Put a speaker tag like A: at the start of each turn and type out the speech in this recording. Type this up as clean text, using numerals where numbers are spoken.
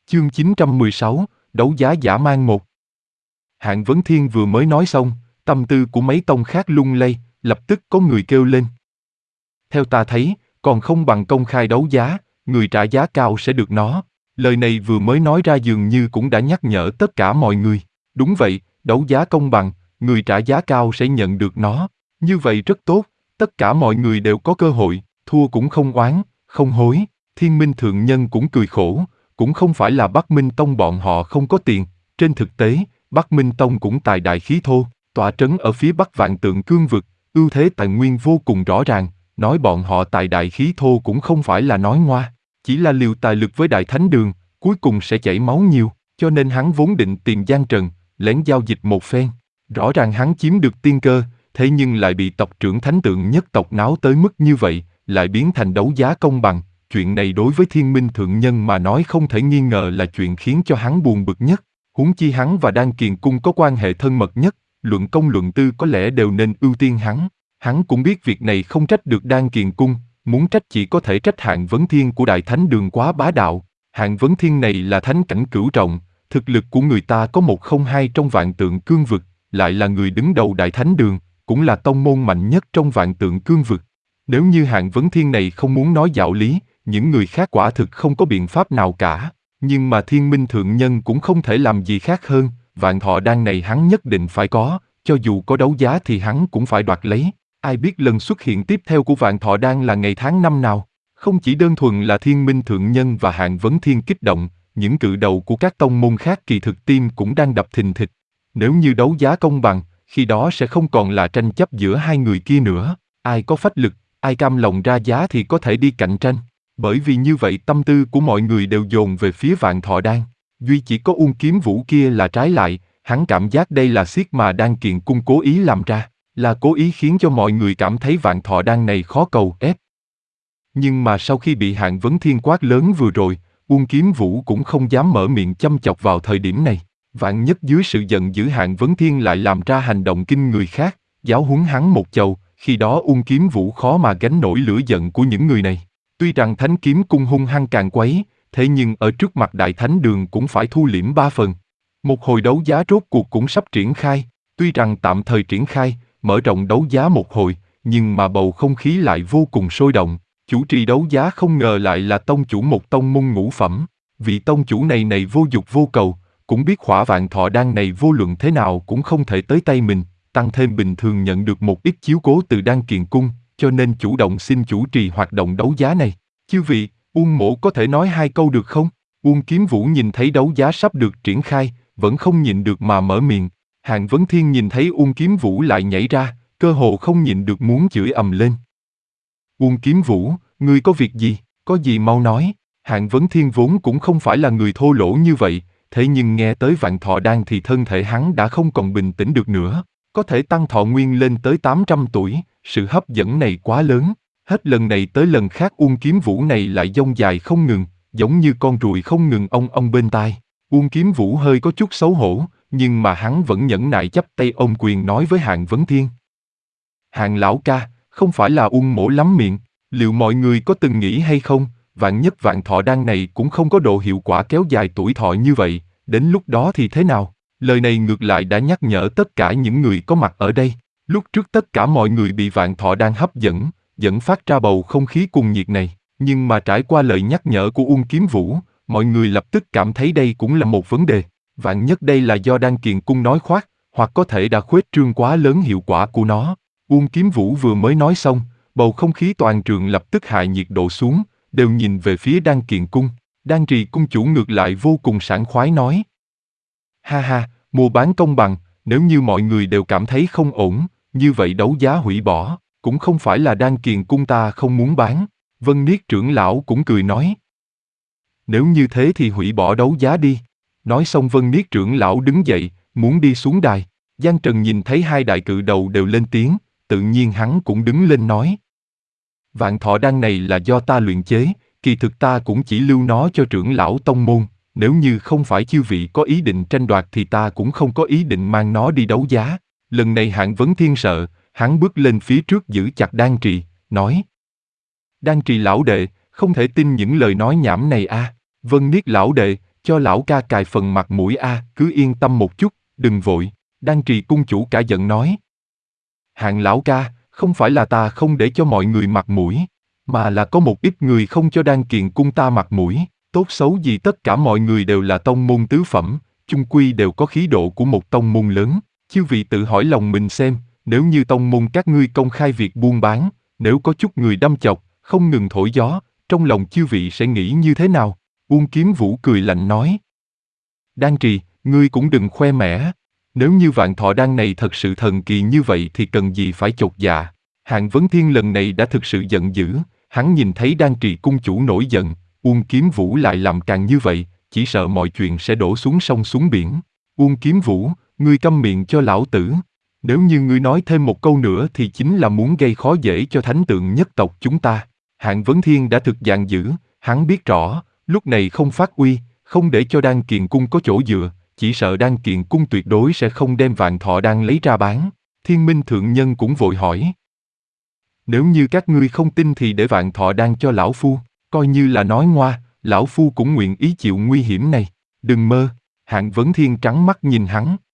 A: Chương 916, đấu giá dã man 1. Hạng Vấn Thiên vừa mới nói xong, tâm tư của mấy tông khác lung lay, lập tức có người kêu lên. Theo ta thấy, còn không bằng công khai đấu giá, người trả giá cao sẽ được nó. Lời này vừa mới nói ra dường như cũng đã nhắc nhở tất cả mọi người. Đúng vậy, đấu giá công bằng, người trả giá cao sẽ nhận được nó. Như vậy rất tốt, tất cả mọi người đều có cơ hội, thua cũng không oán, không hối. Thiên Minh Thượng Nhân cũng cười khổ, cũng không phải là Bắc Minh Tông bọn họ không có tiền, trên thực tế, Bắc Minh Tông cũng tài đại khí thô, tọa trấn ở phía Bắc Vạn Tượng Cương vực, ưu thế tài nguyên vô cùng rõ ràng, nói bọn họ tài đại khí thô cũng không phải là nói ngoa, chỉ là liều tài lực với Đại Thánh Đường, cuối cùng sẽ chảy máu nhiều, cho nên hắn vốn định tìm Giang Trần, lén giao dịch một phen. Rõ ràng hắn chiếm được tiên cơ, thế nhưng lại bị tộc trưởng Thánh Tượng nhất tộc náo tới mức như vậy, lại biến thành đấu giá công bằng. Chuyện này đối với Thiên Minh Thượng Nhân mà nói không thể nghi ngờ là chuyện khiến cho hắn buồn bực nhất. Huống chi hắn và Đan Kiền Cung có quan hệ thân mật nhất, luận công luận tư có lẽ đều nên ưu tiên hắn. Hắn cũng biết việc này không trách được Đan Kiền Cung, muốn trách chỉ có thể trách Hạng Vấn Thiên của Đại Thánh Đường quá bá đạo. Hạng Vấn Thiên này là thánh cảnh cửu trọng, thực lực của người ta có 102 trong Vạn Tượng Cương vực, lại là người đứng đầu Đại Thánh Đường, cũng là tông môn mạnh nhất trong Vạn Tượng Cương vực. Nếu như Hạng Vấn Thiên này không muốn nói đạo lý, những người khác quả thực không có biện pháp nào cả. Nhưng mà Thiên Minh Thượng Nhân cũng không thể làm gì khác hơn, Vạn Thọ Đan này hắn nhất định phải có, cho dù có đấu giá thì hắn cũng phải đoạt lấy. Ai biết lần xuất hiện tiếp theo của Vạn Thọ Đan là ngày tháng năm nào? Không chỉ đơn thuần là Thiên Minh Thượng Nhân và Hạng Vấn Thiên kích động, những cự đầu của các tông môn khác kỳ thực tim cũng đang đập thình thịch. Nếu như đấu giá công bằng, khi đó sẽ không còn là tranh chấp giữa hai người kia nữa. Ai có phách lực, ai cam lòng ra giá thì có thể đi cạnh tranh. Bởi vì như vậy tâm tư của mọi người đều dồn về phía Vạn Thọ Đan. Duy chỉ có Uông Kiếm Vũ kia là trái lại, hắn cảm giác đây là xiết mà Đan Kiền Cung cố ý làm ra, là cố ý khiến cho mọi người cảm thấy Vạn Thọ Đan này khó cầu ép. Nhưng mà sau khi bị Hạng Vấn Thiên quát lớn vừa rồi, Uông Kiếm Vũ cũng không dám mở miệng châm chọc vào thời điểm này. Vạn nhất dưới sự giận dữ Hạng Vấn Thiên lại làm ra hành động kinh người khác, giáo huấn hắn một chầu, khi đó Uông Kiếm Vũ khó mà gánh nổi lửa giận của những người này. Tuy rằng Thánh Kiếm Cung hung hăng càng quấy, thế nhưng ở trước mặt Đại Thánh Đường cũng phải thu liễm 3 phần. Một hồi đấu giá rốt cuộc cũng sắp triển khai, tuy rằng tạm thời triển khai, mở rộng đấu giá một hồi, nhưng mà bầu không khí lại vô cùng sôi động. Chủ trì đấu giá không ngờ lại là tông chủ một tông môn ngũ phẩm. Vị tông chủ này vô dục vô cầu, cũng biết Hỏa Vạn Thọ Đan này vô luận thế nào cũng không thể tới tay mình, tăng thêm bình thường nhận được một ít chiếu cố từ Đan Kiền Cung, cho nên chủ động xin chủ trì hoạt động đấu giá này. Chư vị, Uông mỗ có thể nói 2 câu được không? Uông Kiếm Vũ nhìn thấy đấu giá sắp được triển khai, vẫn không nhịn được mà mở miệng. Hạng Vấn Thiên nhìn thấy Uông Kiếm Vũ lại nhảy ra, cơ hồ không nhịn được muốn chửi ầm lên. Uông Kiếm Vũ, ngươi có việc gì? Có gì mau nói. Hạng Vấn Thiên vốn cũng không phải là người thô lỗ như vậy, thế nhưng nghe tới Vạn Thọ Đan thì thân thể hắn đã không còn bình tĩnh được nữa. Có thể tăng thọ nguyên lên tới 800 tuổi, sự hấp dẫn này quá lớn. Hết lần này tới lần khác Uông Kiếm Vũ này lại dông dài không ngừng, giống như con ruồi không ngừng ong bên tai. Uông Kiếm Vũ hơi có chút xấu hổ, nhưng mà hắn vẫn nhẫn nại chắp tay ôm quyền nói với Hạng Vấn Thiên. Hạng lão ca, không phải là Uông mỗ lắm miệng, liệu mọi người có từng nghĩ hay không, vạn nhất Vạn Thọ Đan này cũng không có độ hiệu quả kéo dài tuổi thọ như vậy, đến lúc đó thì thế nào? Lời này ngược lại đã nhắc nhở tất cả những người có mặt ở đây. Lúc trước tất cả mọi người bị Vạn Thọ Đan hấp dẫn phát ra bầu không khí cuồng nhiệt này. Nhưng mà trải qua lời nhắc nhở của Uông Kiếm Vũ, mọi người lập tức cảm thấy đây cũng là một vấn đề. Vạn nhất đây là do Đan Kiền Cung nói khoác, hoặc có thể đã khuếch trương quá lớn hiệu quả của nó. Uông Kiếm Vũ vừa mới nói xong, bầu không khí toàn trường lập tức hạ nhiệt độ xuống, đều nhìn về phía Đan Kiền Cung. Đan Trì Cung chủ ngược lại vô cùng sảng khoái nói. Ha ha, mua bán công bằng, nếu như mọi người đều cảm thấy không ổn, như vậy đấu giá hủy bỏ, cũng không phải là Đan Kiền Cung ta không muốn bán. Vân Niết trưởng lão cũng cười nói. Nếu như thế thì hủy bỏ đấu giá đi. Nói xong Vân Niết trưởng lão đứng dậy, muốn đi xuống đài. Giang Trần nhìn thấy 2 đại cự đầu đều lên tiếng, tự nhiên hắn cũng đứng lên nói. Vạn Thọ Đan này là do ta luyện chế, kỳ thực ta cũng chỉ lưu nó cho trưởng lão tông môn, nếu như không phải chư vị có ý định tranh đoạt thì ta cũng không có ý định mang nó đi đấu giá. Lần này Hạng Vấn Thiên sợ, hắn bước lên phía trước giữ chặt Đan Trì, nói. Đan Trì lão đệ, không thể tin những lời nói nhảm này a. Vân Niết lão đệ, cho lão ca cài phần mặt mũi a, cứ yên tâm một chút, đừng vội. Đan Trì cung chủ cả giận nói. Hạng lão ca, không phải là ta không để cho mọi người mặt mũi, mà là có một ít người không cho Đan Kiền cung ta mặt mũi. Tốt xấu gì tất cả mọi người đều là tông môn tứ phẩm, chung quy đều có khí độ của một tông môn lớn. Chư vị tự hỏi lòng mình xem, nếu như tông môn các ngươi công khai việc buôn bán, nếu có chút người đâm chọc, không ngừng thổi gió, trong lòng chư vị sẽ nghĩ như thế nào? Uông Kiếm Vũ cười lạnh nói. Đan Trì, ngươi cũng đừng khoe mẽ. Nếu như vạn thọ đan này thật sự thần kỳ như vậy thì cần gì phải chột dạ. Hạng Vấn Thiên lần này đã thực sự giận dữ, hắn nhìn thấy Đan Trì cung chủ nổi giận, Uông Kiếm Vũ lại làm càng như vậy, chỉ sợ mọi chuyện sẽ đổ xuống sông xuống biển. Uông Kiếm Vũ, ngươi câm miệng cho lão tử. Nếu như ngươi nói thêm một câu nữa thì chính là muốn gây khó dễ cho thánh tượng nhất tộc chúng ta. Hạng Vấn Thiên đã thực dạng dữ, hắn biết rõ, lúc này không phát uy, không để cho Đan Kiền cung có chỗ dựa, chỉ sợ Đan Kiền cung tuyệt đối sẽ không đem vạn thọ đan lấy ra bán. Thiên Minh thượng nhân cũng vội hỏi. Nếu như các ngươi không tin thì để vạn thọ đan cho lão phu, coi như là nói ngoa, lão phu cũng nguyện ý chịu nguy hiểm này. Đừng mơ. Hạng Vấn Thiên trắng mắt nhìn hắn.